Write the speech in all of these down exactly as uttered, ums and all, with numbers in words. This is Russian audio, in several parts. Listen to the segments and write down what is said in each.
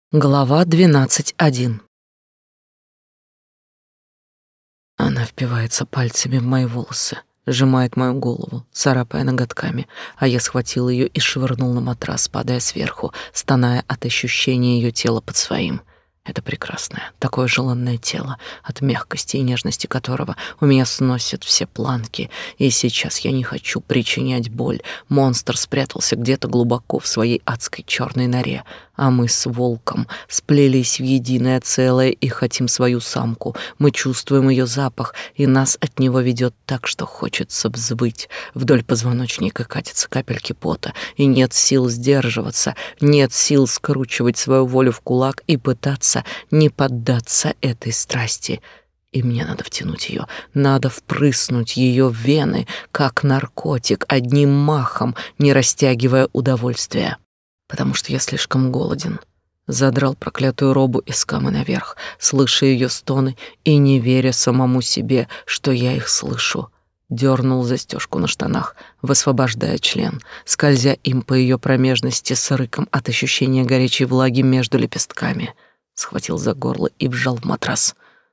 Глава двенадцать один. Она впивается пальцами в мои волосы, сжимает мою голову, царапая ноготками, а я схватил ее и швырнул на матрас, падая сверху, стоная от ощущения ее тела под своим. Это прекрасное, такое желанное тело, от мягкости и нежности которого у меня сносят все планки, и сейчас я не хочу причинять боль. Монстр спрятался где-то глубоко в своей адской черной норе, а мы с волком сплелись в единое целое и хотим свою самку. Мы чувствуем ее запах, и нас от него ведет так, что хочется взвыть. Вдоль позвоночника катятся капельки пота, и нет сил сдерживаться, нет сил скручивать свою волю в кулак и пытаться не поддаться этой страсти. И мне надо втянуть ее, надо впрыснуть ее в вены, как наркотик, одним махом, не растягивая удовольствия. Потому что я слишком голоден. Задрал проклятую робу из камы наверх, слыша ее стоны и не веря самому себе, что я их слышу. Дернул застежку на штанах, высвобождая член, скользя им по ее промежности с рыком от ощущения горячей влаги между лепестками. Схватил за горло и вжал в матрас.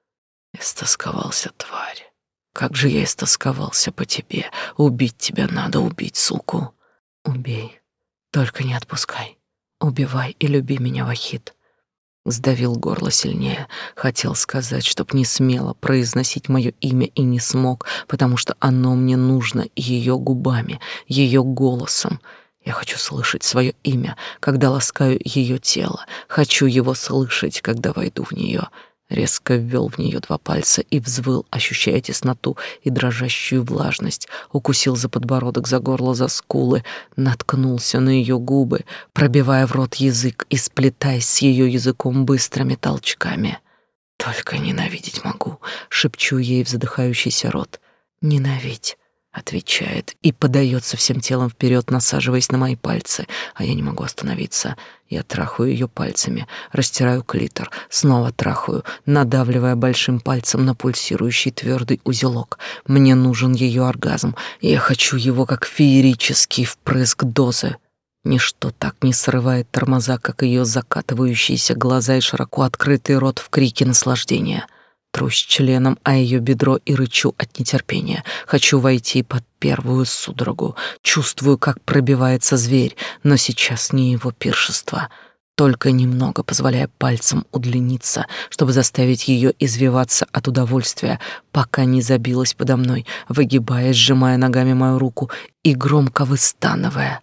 Истосковался, тварь. Как же я истосковался по тебе. Убить тебя надо, убить, суку. Убей. Только не отпускай. Убивай и люби меня, Вахид. Сдавил горло сильнее. Хотел сказать, чтоб не смело произносить мое имя, и не смог, потому что оно мне нужно ее губами, ее голосом. Я хочу слышать свое имя, когда ласкаю ее тело. Хочу его слышать, когда войду в нее. Резко ввел в нее два пальца и взвыл, ощущая тесноту и дрожащую влажность. Укусил за подбородок, за горло, за скулы, наткнулся на ее губы, пробивая в рот язык и сплетаясь с ее языком быстрыми толчками. «Только ненавидеть могу», — шепчу ей в задыхающийся рот. «Ненавидь», — отвечает и подается всем телом вперед, насаживаясь на мои пальцы, а я не могу остановиться. Я трахаю ее пальцами, растираю клитор, снова трахаю, надавливая большим пальцем на пульсирующий твердый узелок. Мне нужен ее оргазм, я хочу его как феерический впрыск дозы. Ничто так не срывает тормоза, как ее закатывающиеся глаза и широко открытый рот в крике наслаждения. Трусь членом о ее бедро и рычу от нетерпения. Хочу войти под первую судорогу. Чувствую, как пробивается зверь, но сейчас не его пиршество. Только немного позволяя пальцам удлиниться, чтобы заставить ее извиваться от удовольствия, пока не забилась подо мной, выгибаясь, сжимая ногами мою руку и громко выстанывая.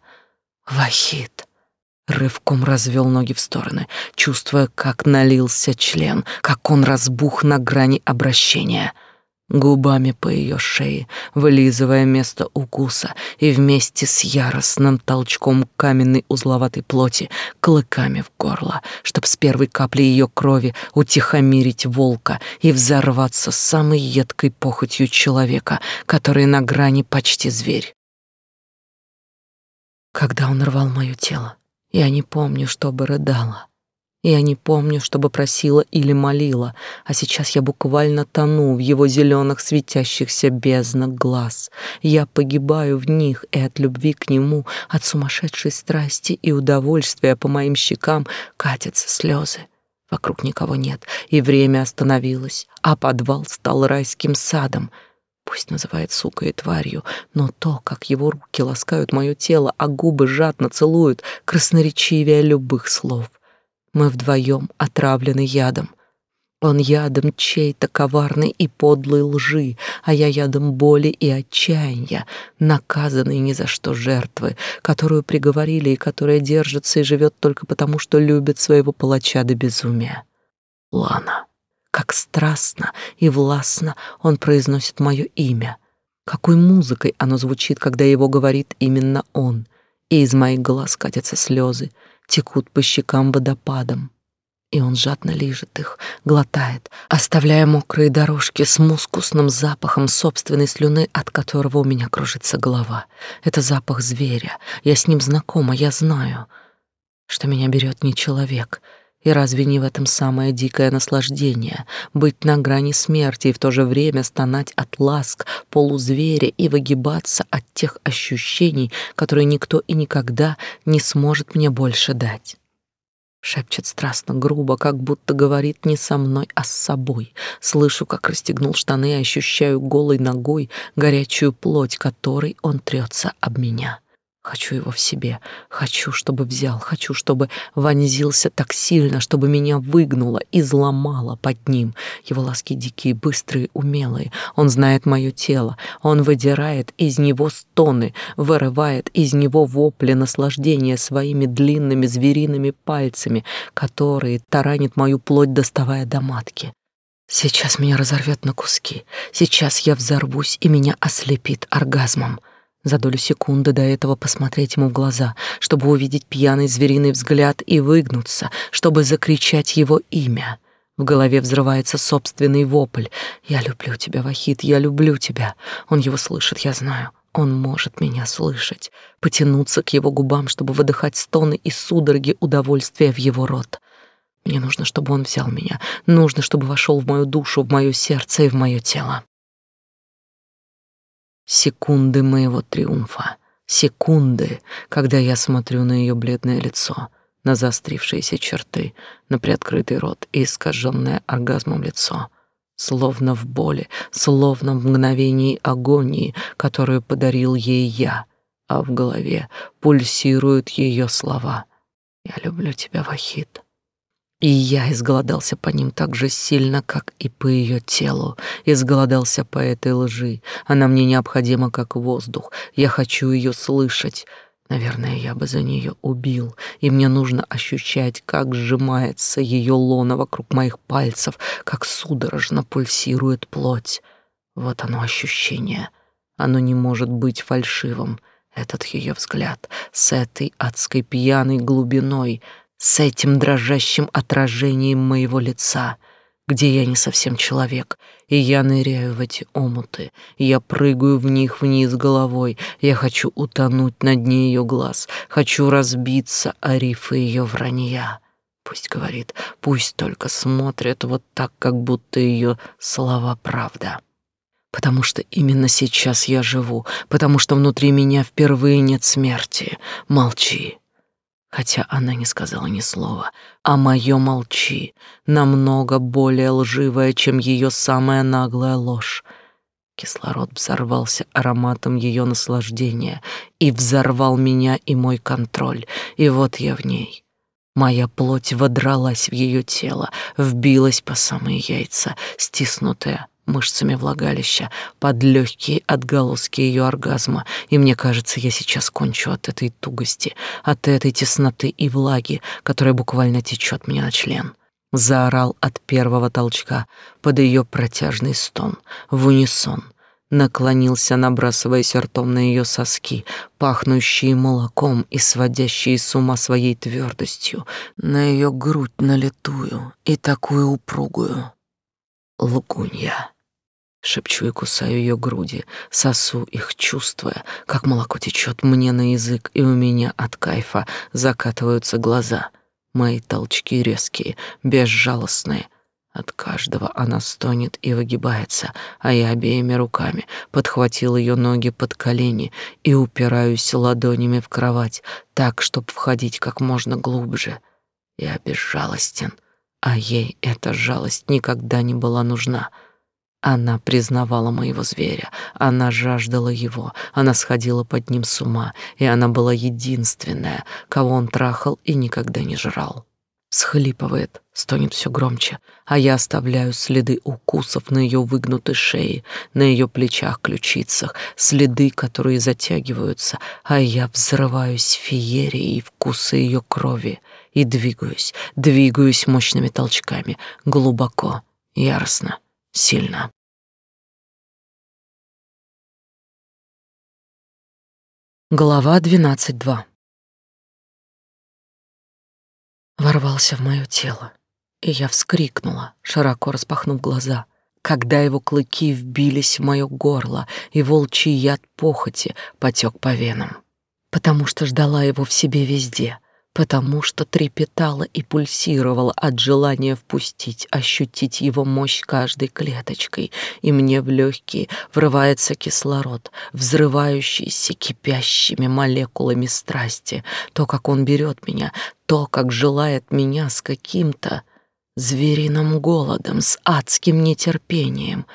«Вахид!» Рывком развел ноги в стороны, чувствуя, как налился член, как он разбух на грани обращения. Губами по ее шее, вылизывая место укуса, и вместе с яростным толчком каменной узловатой плоти клыками в горло, чтоб с первой капли ее крови утихомирить волка и взорваться самой едкой похотью человека, который на грани почти зверь. Когда он рвал мое тело, я не помню, чтобы рыдала. Я не помню, чтобы просила или молила, а сейчас я буквально тону в его зеленых светящихся безднах глаз. Я погибаю в них, и от любви к нему, от сумасшедшей страсти и удовольствия по моим щекам катятся слезы. Вокруг никого нет, и время остановилось, а подвал стал райским садом. Пусть называет сукой и тварью, но то, как его руки ласкают мое тело, а губы жадно целуют, красноречивее любых слов. Мы вдвоем отравлены ядом. Он ядом чьей-то коварной и подлой лжи, а я ядом боли и отчаяния, наказанной ни за что жертвы, которую приговорили и которая держится и живет только потому, что любит своего палача до безумия. Лана. Как страстно и властно он произносит мое имя. Какой музыкой оно звучит, когда его говорит именно он. И из моих глаз катятся слезы, текут по щекам водопадом. И он жадно лижет их, глотает, оставляя мокрые дорожки с мускусным запахом собственной слюны, от которого у меня кружится голова. Это запах зверя. Я с ним знакома, я знаю, что меня берет не человек. И разве не в этом самое дикое наслаждение — быть на грани смерти и в то же время стонать от ласк полузверя и выгибаться от тех ощущений, которые никто и никогда не сможет мне больше дать? Шепчет страстно, грубо, как будто говорит не со мной, а с собой. Слышу, как расстегнул штаны, и ощущаю голой ногой горячую плоть, которой он трется об меня. Хочу его в себе, хочу, чтобы взял, хочу, чтобы вонзился так сильно, чтобы меня выгнуло, изломало под ним. Его ласки дикие, быстрые, умелые. Он знает мое тело, он выдирает из него стоны, вырывает из него вопли наслаждения своими длинными звериными пальцами, которые таранят мою плоть, доставая до матки. Сейчас меня разорвет на куски, сейчас я взорвусь, и меня ослепит оргазмом. За долю секунды до этого посмотреть ему в глаза, чтобы увидеть пьяный звериный взгляд и выгнуться, чтобы закричать его имя. В голове взрывается собственный вопль. «Я люблю тебя, Вахид, я люблю тебя». Он его слышит, я знаю. Он может меня слышать. Потянуться к его губам, чтобы выдыхать стоны и судороги удовольствия в его рот. Мне нужно, чтобы он взял меня. Нужно, чтобы вошел в мою душу, в мое сердце и в мое тело. Секунды моего триумфа, секунды, когда я смотрю на ее бледное лицо, на заострившиеся черты, на приоткрытый рот и искаженное оргазмом лицо, словно в боли, словно в мгновении агонии, которую подарил ей я, а в голове пульсируют ее слова: «Я люблю тебя, Вахид». И я изголодался по ним так же сильно, как и по ее телу. Изголодался по этой лжи. Она мне необходима, как воздух. Я хочу ее слышать. Наверное, я бы за нее убил. И мне нужно ощущать, как сжимается ее лона вокруг моих пальцев, как судорожно пульсирует плоть. Вот оно ощущение. Оно не может быть фальшивым. Этот ее взгляд с этой адской пьяной глубиной, с этим дрожащим отражением моего лица, где я не совсем человек, и я ныряю в эти омуты, я прыгаю в них вниз головой, я хочу утонуть на дне ее глаз, хочу разбиться о рифы ее вранья. Пусть говорит, пусть только смотрит вот так, как будто ее слова правда. Потому что именно сейчас я живу, потому что внутри меня впервые нет смерти. Молчи. Хотя она не сказала ни слова, а мое «молчи» намного более лживое, чем ее самая наглая ложь. Кислород взорвался ароматом ее наслаждения и взорвал меня и мой контроль, и вот я в ней. Моя плоть водралась в ее тело, вбилась по самые яйца, стиснутая мышцами влагалища, под легкие отголоски ее оргазма, и мне кажется, я сейчас кончу от этой тугости, от этой тесноты и влаги, которая буквально течет мне на член. Заорал от первого толчка под ее протяжный стон, в унисон, наклонился, набрасываясь ртом на ее соски, пахнущие молоком и сводящие с ума своей твердостью, на ее грудь налитую и такую упругую. Лгунья. Шепчу и кусаю ее груди, сосу их, чувствуя, как молоко течет мне на язык, и у меня от кайфа закатываются глаза. Мои толчки резкие, безжалостные. От каждого она стонет и выгибается, а я обеими руками подхватил ее ноги под колени и упираюсь ладонями в кровать, так, чтоб входить как можно глубже. Я безжалостен, а ей эта жалость никогда не была нужна. Она признавала моего зверя, она жаждала его, она сходила под ним с ума, и она была единственная, кого он трахал и никогда не жрал. Схлипывает, стонет все громче, а я оставляю следы укусов на ее выгнутой шее, на ее плечах, ключицах, следы, которые затягиваются, а я взрываюсь феерией вкуса ее крови и двигаюсь, двигаюсь мощными толчками, глубоко, яростно, сильно. Глава двенадцать два. Ворвался в мое тело, и я вскрикнула, широко распахнув глаза, когда его клыки вбились в мое горло, и волчий яд похоти потек по венам, потому что ждала его в себе везде, потому что трепетала и пульсировала от желания впустить, ощутить его мощь каждой клеточкой, и мне в легкие врывается кислород, взрывающийся кипящими молекулами страсти, то, как он берет меня, то, то, как желает меня с каким-то звериным голодом, с адским нетерпением.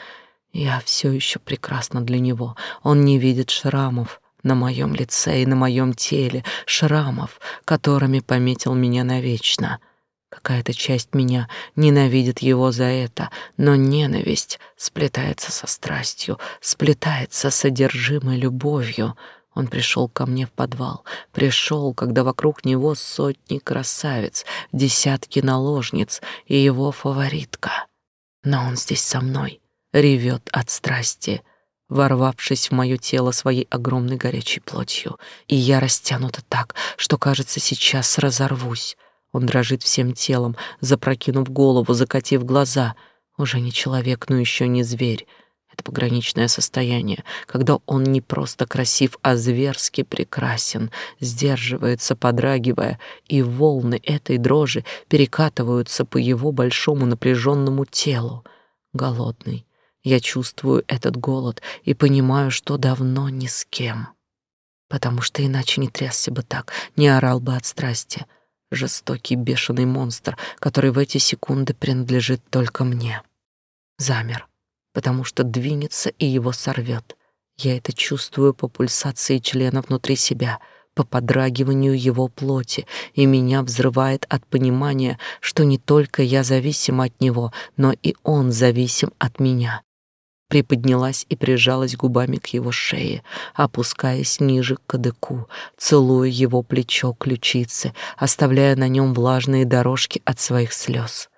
Я все еще прекрасна для него. Он не видит шрамов на моем лице и на моем теле, шрамов, которыми пометил меня навечно. Какая-то часть меня ненавидит его за это, но ненависть сплетается со страстью, сплетается с содержимой любовью. Он пришел ко мне в подвал, пришел, когда вокруг него сотни красавиц, десятки наложниц и его фаворитка. Но он здесь со мной, ревет от страсти, ворвавшись в мое тело своей огромной горячей плотью, и я растянута так, что, кажется, сейчас разорвусь. Он дрожит всем телом, запрокинув голову, закатив глаза. Уже не человек, но еще не зверь. Это пограничное состояние, когда он не просто красив, а зверски прекрасен, сдерживается, подрагивая, и волны этой дрожи перекатываются по его большому напряженному телу. Голодный. Я чувствую этот голод и понимаю, что давно ни с кем. Потому что иначе не трясся бы так, не орал бы от страсти. Жестокий, бешеный монстр, который в эти секунды принадлежит только мне. Замер, потому что двинется и его сорвет. Я это чувствую по пульсации члена внутри себя, по подрагиванию его плоти, и меня взрывает от понимания, что не только я зависима от него, но и он зависим от меня. Приподнялась и прижалась губами к его шее, опускаясь ниже к кадыку, целуя его плечо, ключицы, оставляя на нем влажные дорожки от своих слез.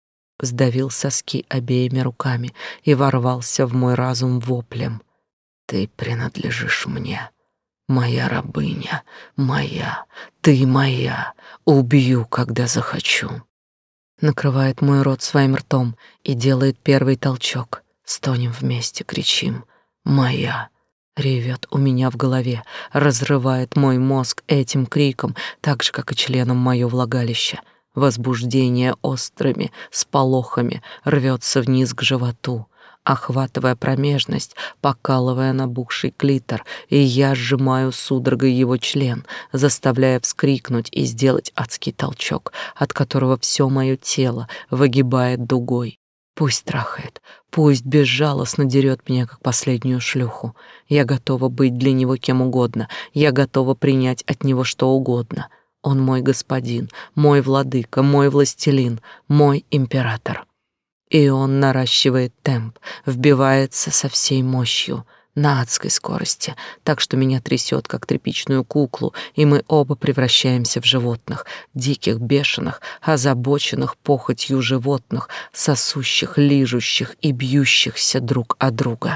Сдавил соски обеими руками и ворвался в мой разум воплем. «Ты принадлежишь мне, моя рабыня, моя, ты моя, убью, когда захочу». Накрывает мой рот своим ртом и делает первый толчок. Стонем вместе, кричим «Моя!» Ревет у меня в голове, разрывает мой мозг этим криком, так же, как и членом мое влагалище. Возбуждение острыми сполохами рвется вниз к животу, охватывая промежность, покалывая набухший клитор, и я сжимаю судорогой его член, заставляя вскрикнуть и сделать адский толчок, от которого все мое тело выгибает дугой. Пусть трахает, пусть безжалостно дерет меня, как последнюю шлюху. Я готова быть для него кем угодно, я готова принять от него что угодно. Он мой господин, мой владыка, мой властелин, мой император. И он наращивает темп, вбивается со всей мощью, на адской скорости, так что меня трясет, как тряпичную куклу, и мы оба превращаемся в животных, диких, бешеных, озабоченных похотью животных, сосущих, лижущих и бьющихся друг о друга.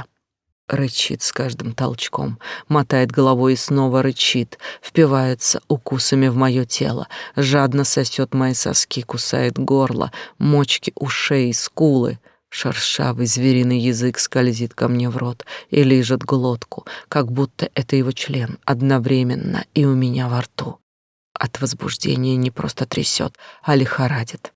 Рычит с каждым толчком, мотает головой и снова рычит, впивается укусами в мое тело, жадно сосет мои соски, кусает горло, мочки ушей, скулы. Шершавый звериный язык скользит ко мне в рот и лижет глотку, как будто это его член одновременно и у меня во рту. От возбуждения не просто трясет, а лихорадит.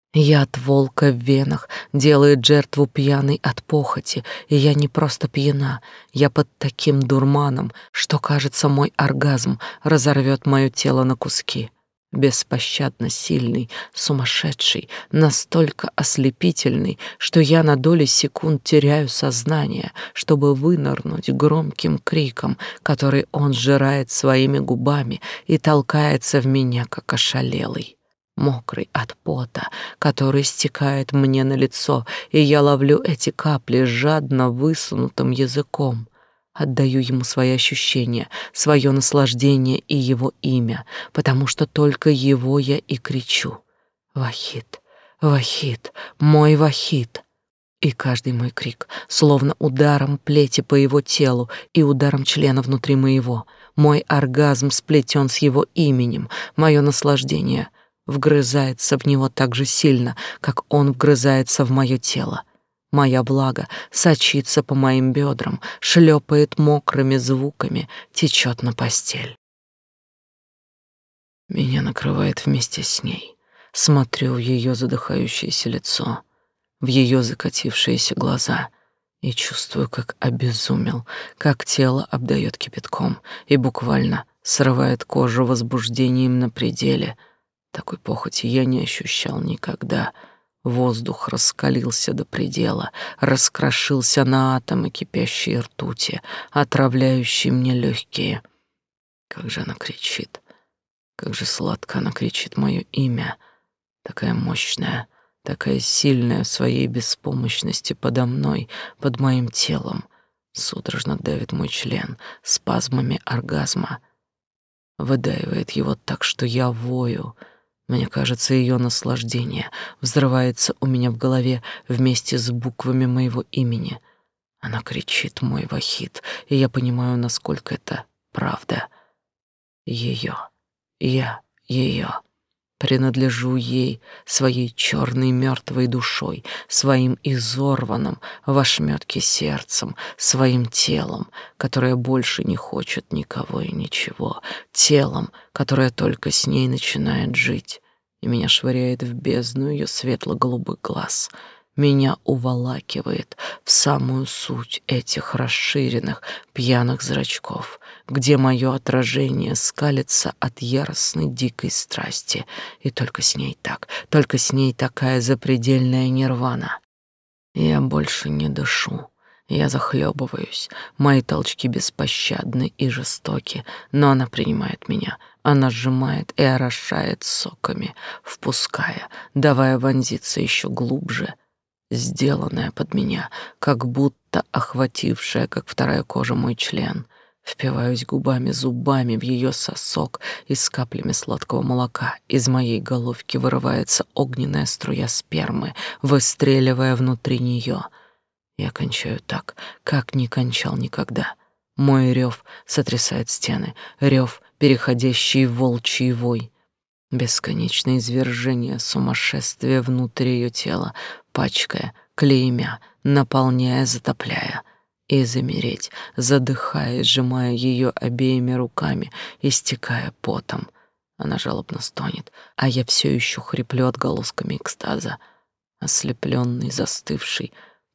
Яд волка в венах делает жертву пьяной от похоти, и я не просто пьяна, я под таким дурманом, что, кажется, мой оргазм разорвет мое тело на куски. Беспощадно сильный, сумасшедший, настолько ослепительный, что я на доли секунд теряю сознание, чтобы вынырнуть громким криком, который он сжирает своими губами и толкается в меня, как ошалелый. Мокрый от пота, который стекает мне на лицо, и я ловлю эти капли жадно высунутым языком. Отдаю ему свои ощущения, свое наслаждение и его имя, потому что только его я и кричу. Вахид, Вахид, мой Вахид. И каждый мой крик, словно ударом плети по его телу и ударом члена внутри моего. Мой оргазм сплетен с его именем, мое наслаждение вгрызается в него так же сильно, как он вгрызается в мое тело. Моя влага сочится по моим бедрам, шлепает мокрыми звуками, течет на постель. Меня накрывает вместе с ней. Смотрю в ее задыхающееся лицо, в ее закатившиеся глаза и чувствую, как обезумел, как тело обдает кипятком и буквально срывает кожу возбуждением на пределе. Такой похоти я не ощущал никогда. Воздух раскалился до предела, раскрошился на атомы кипящей ртути, отравляющей мне легкие. Как же она кричит, как же сладко она кричит мое имя, такая мощная, такая сильная в своей беспомощности подо мной, под моим телом. Судорожно давит мой член спазмами оргазма, выдаивает его так, что я вою. Мне кажется, ее наслаждение взрывается у меня в голове вместе с буквами моего имени. Она кричит мой вахид, и я понимаю, насколько это правда. Ее, я ее. Принадлежу ей, своей черной мертвой душой, своим изорванным в ошметке сердцем, своим телом, которое больше не хочет никого и ничего, телом, которое только с ней начинает жить, и меня швыряет в бездну ее светло-голубых глаз. Меня уволакивает в самую суть этих расширенных пьяных зрачков, где мое отражение скалится от яростной дикой страсти. И только с ней так, только с ней такая запредельная нирвана. Я больше не дышу, я захлебываюсь, мои толчки беспощадны и жестоки, но она принимает меня, она сжимает и орошает соками, впуская, давая вонзиться еще глубже, сделанная под меня, как будто охватившая, как вторая кожа, мой член. Впиваюсь губами, зубами в ее сосок, и с каплями сладкого молока из моей головки вырывается огненная струя спермы, выстреливая внутри нее. Я кончаю так, как не кончал никогда. Мой рев сотрясает стены, рев, переходящий в волчий вой. Бесконечное извержение сумасшествия внутри ее тела, пачкая, клеймя, наполняя, затопляя. И замереть, задыхаясь, сжимая ее обеими руками, истекая потом. Она жалобно стонет, а я все еще хриплю отголосками экстаза, ослепленный, застывший,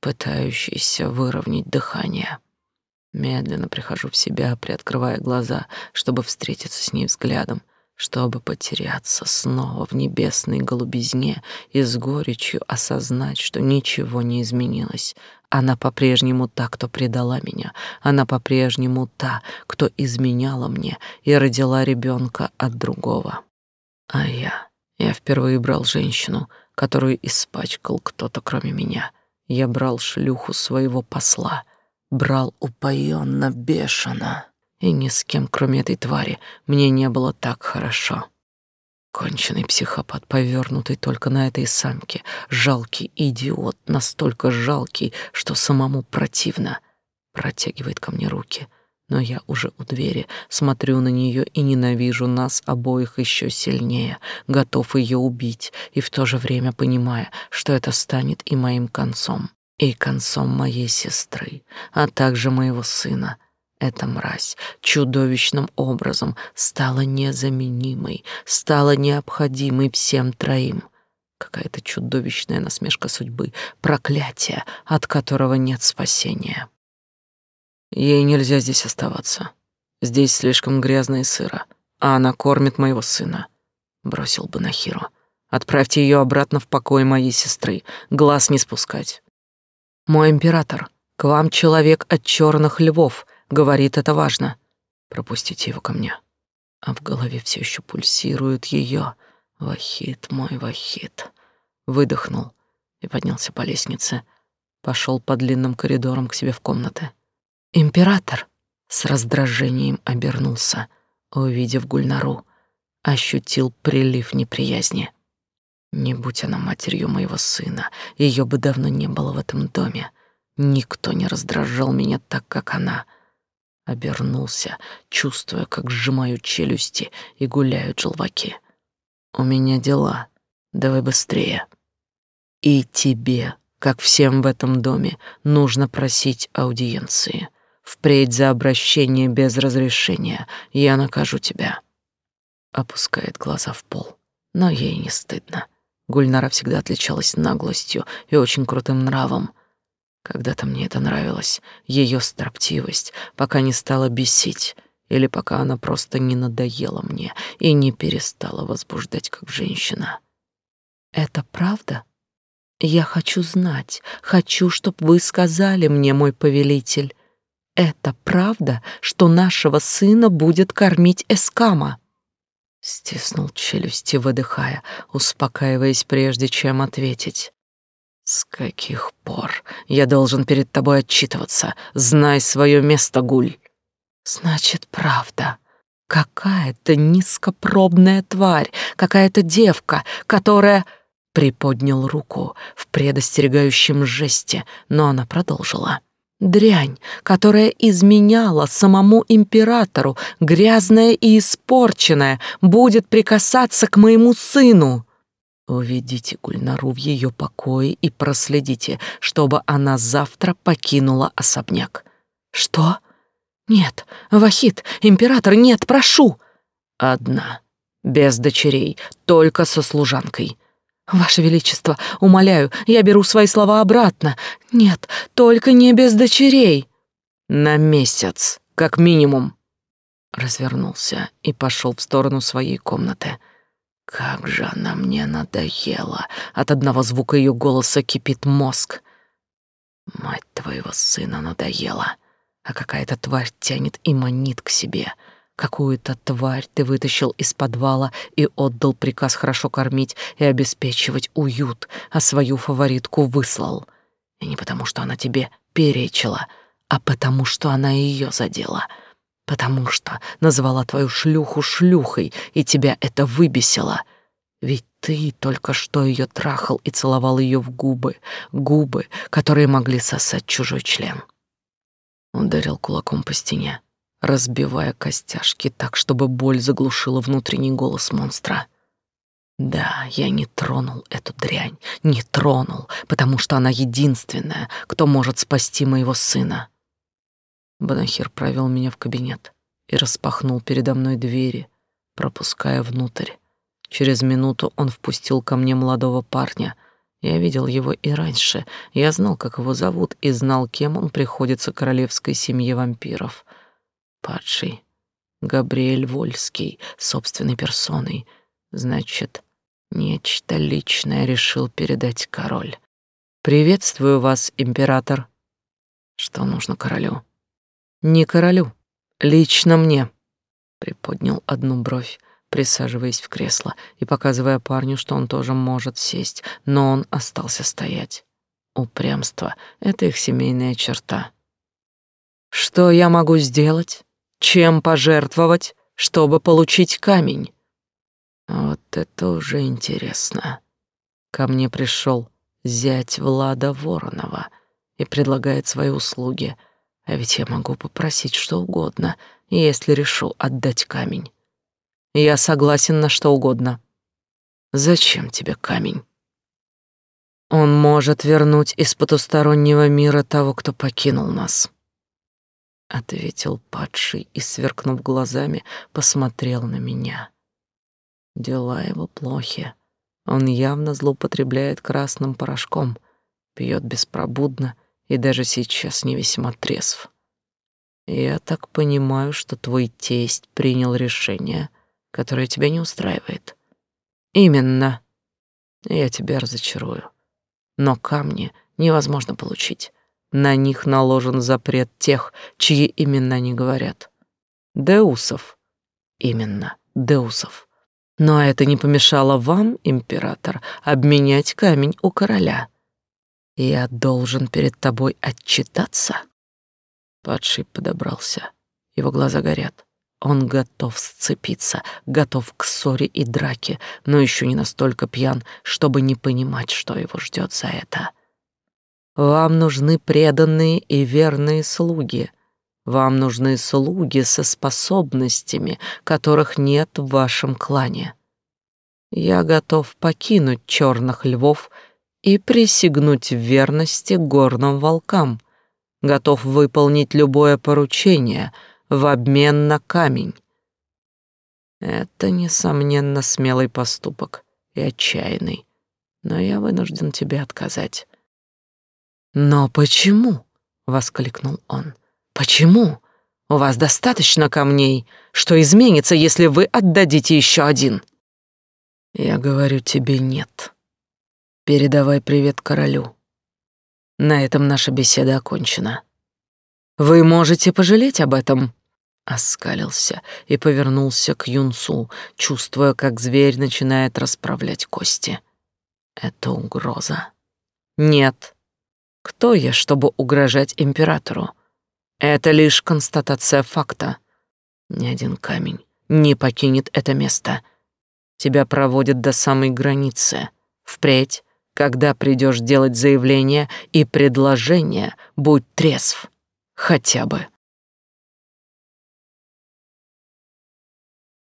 пытающийся выровнять дыхание. Медленно прихожу в себя, приоткрывая глаза, чтобы встретиться с ней взглядом, чтобы потеряться снова в небесной голубизне и с горечью осознать, что ничего не изменилось. Она по-прежнему та, кто предала меня. Она по-прежнему та, кто изменяла мне и родила ребенка от другого. А я... Я впервые брал женщину, которую испачкал кто-то кроме меня. Я брал шлюху своего посла. Брал упоенно, бешено. И ни с кем, кроме этой твари, мне не было так хорошо. Конченый психопат, повёрнутый только на этой самке, жалкий идиот, настолько жалкий, что самому противно. Протягивает ко мне руки, но я уже у двери, смотрю на нее и ненавижу нас обоих еще сильнее, готов ее убить, и в то же время понимая, что это станет и моим концом, и концом моей сестры, а также моего сына. Эта мразь чудовищным образом стала незаменимой, стала необходимой всем троим. Какая-то чудовищная насмешка судьбы, проклятие, от которого нет спасения. Ей нельзя здесь оставаться. Здесь слишком грязно и сыро, а она кормит моего сына. Бросил бы Нахиру. Отправьте ее обратно в покой моей сестры, глаз не спускать. Мой император, к вам человек от черных львов. Говорит, это важно. Пропустите его ко мне. А в голове все еще пульсирует ее. Вахид, мой вахид. Выдохнул и поднялся по лестнице. Пошел по длинным коридорам к себе в комнаты. Император с раздражением обернулся, увидев Гульнару. Ощутил прилив неприязни. Не будь она матерью моего сына, ее бы давно не было в этом доме. Никто не раздражал меня так, как она. Обернулся, чувствуя, как сжимаю челюсти и гуляют желваки. «У меня дела. Давай быстрее». «И тебе, как всем в этом доме, нужно просить аудиенции. Впредь за обращение без разрешения я накажу тебя». Опускает глаза в пол, но ей не стыдно. Гульнара всегда отличалась наглостью и очень крутым нравом. Когда-то мне это нравилось, ее строптивость, пока не стала бесить, или пока она просто не надоела мне и не перестала возбуждать как женщина. Это правда? Я хочу знать, хочу, чтобы вы сказали мне, мой повелитель. Это правда, что нашего сына будет кормить Эскама? Стиснул челюсти, выдыхая, успокаиваясь, прежде чем ответить. С каких пор я должен перед тобой отчитываться? Знай свое место, Гуль. Значит, правда. Какая-то низкопробная тварь, какая-то девка, которая... Приподнял руку в предостерегающем жесте, но она продолжила. Дрянь, которая изменяла самому императору, грязная и испорченная, будет прикасаться к моему сыну. Уведите Гульнару в ее покое и проследите, чтобы она завтра покинула особняк. Что? Нет, Вахид, император, нет, прошу. Одна, без дочерей, только со служанкой. Ваше Величество, умоляю, я беру свои слова обратно. Нет, только не без дочерей. На месяц, как минимум. Развернулся и пошел в сторону своей комнаты. Как же она мне надоела. От одного звука ее голоса кипит мозг. Мать твоего сына надоела. А какая-то тварь тянет и манит к себе. Какую-то тварь ты вытащил из подвала и отдал приказ хорошо кормить и обеспечивать уют, а свою фаворитку выслал. И не потому, что она тебе перечила, а потому, что она ее задела. Потому что назвала твою шлюху шлюхой, и тебя это выбесило. Ведь ты только что ее трахал и целовал ее в губы, губы, которые могли сосать чужой член. Ударил кулаком по стене, разбивая костяшки так, чтобы боль заглушила внутренний голос монстра. Да, я не тронул эту дрянь, не тронул, потому что она единственная, кто может спасти моего сына. Банахир провел меня в кабинет и распахнул передо мной двери, пропуская внутрь. Через минуту он впустил ко мне молодого парня. Я видел его и раньше. Я знал, как его зовут, и знал, кем он приходится королевской семье вампиров. Падший Габриэль Вольский, собственной персоной. Значит, нечто личное решил передать король. «Приветствую вас, император». «Что нужно королю?» «Не королю, лично мне», — приподнял одну бровь, присаживаясь в кресло и показывая парню, что он тоже может сесть, но он остался стоять. Упрямство — это их семейная черта. «Что я могу сделать? Чем пожертвовать, чтобы получить камень?» Вот это уже интересно. Ко мне пришел зять Влада Воронова и предлагает свои услуги, а ведь я могу попросить что угодно, если решу отдать камень. Я согласен на что угодно. Зачем тебе камень? Он может вернуть из потустороннего мира того, кто покинул нас, ответил падший и, сверкнув глазами, посмотрел на меня. Дела его плохи. Он явно злоупотребляет красным порошком, пьет беспробудно и даже сейчас не весьма трезв. Я так понимаю, что твой тесть принял решение, которое тебя не устраивает. Именно. Я тебя разочарую. Но камни невозможно получить. На них наложен запрет тех, чьи имена не говорят. Деусов. Именно, Деусов. Но это не помешало вам, император, обменять камень у короля. Я должен перед тобой отчитаться. Падший подобрался. Его глаза горят. Он готов сцепиться, готов к ссоре и драке, но еще не настолько пьян, чтобы не понимать, что его ждет за это. Вам нужны преданные и верные слуги. Вам нужны слуги со способностями, которых нет в вашем клане. Я готов покинуть черных львов и присягнуть в верности горным волкам. Готов выполнить любое поручение в обмен на камень. Это, несомненно, смелый поступок и отчаянный, но я вынужден тебе отказать. «Но почему?» — воскликнул он. «Почему? У вас достаточно камней, что изменится, если вы отдадите еще один. Я говорю тебе нет. Передавай привет королю. На этом наша беседа окончена. Вы можете пожалеть об этом. Оскалился и повернулся к юнцу, чувствуя, как зверь начинает расправлять кости. Это угроза. Нет. Кто я, чтобы угрожать императору? Это лишь констатация факта. Ни один камень не покинет это место. Тебя проводят до самой границы. Впредь, когда придешь делать заявление и предложение, будь трезв. Хотя бы.